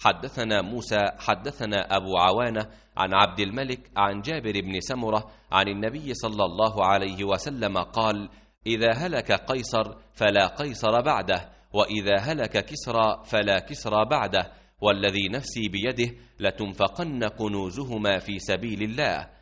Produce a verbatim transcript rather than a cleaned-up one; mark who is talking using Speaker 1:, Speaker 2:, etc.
Speaker 1: حدثنا موسى حدثنا أبو عوانة عن عبد الملك عن جابر بن سمرة عن النبي صلى الله عليه وسلم قال: إذا هلك قيصر فلا قيصر بعده، وإذا هلك كسرى فلا كسرى بعده، والذي نفسي بيده لتنفقن كنوزهما في سبيل الله،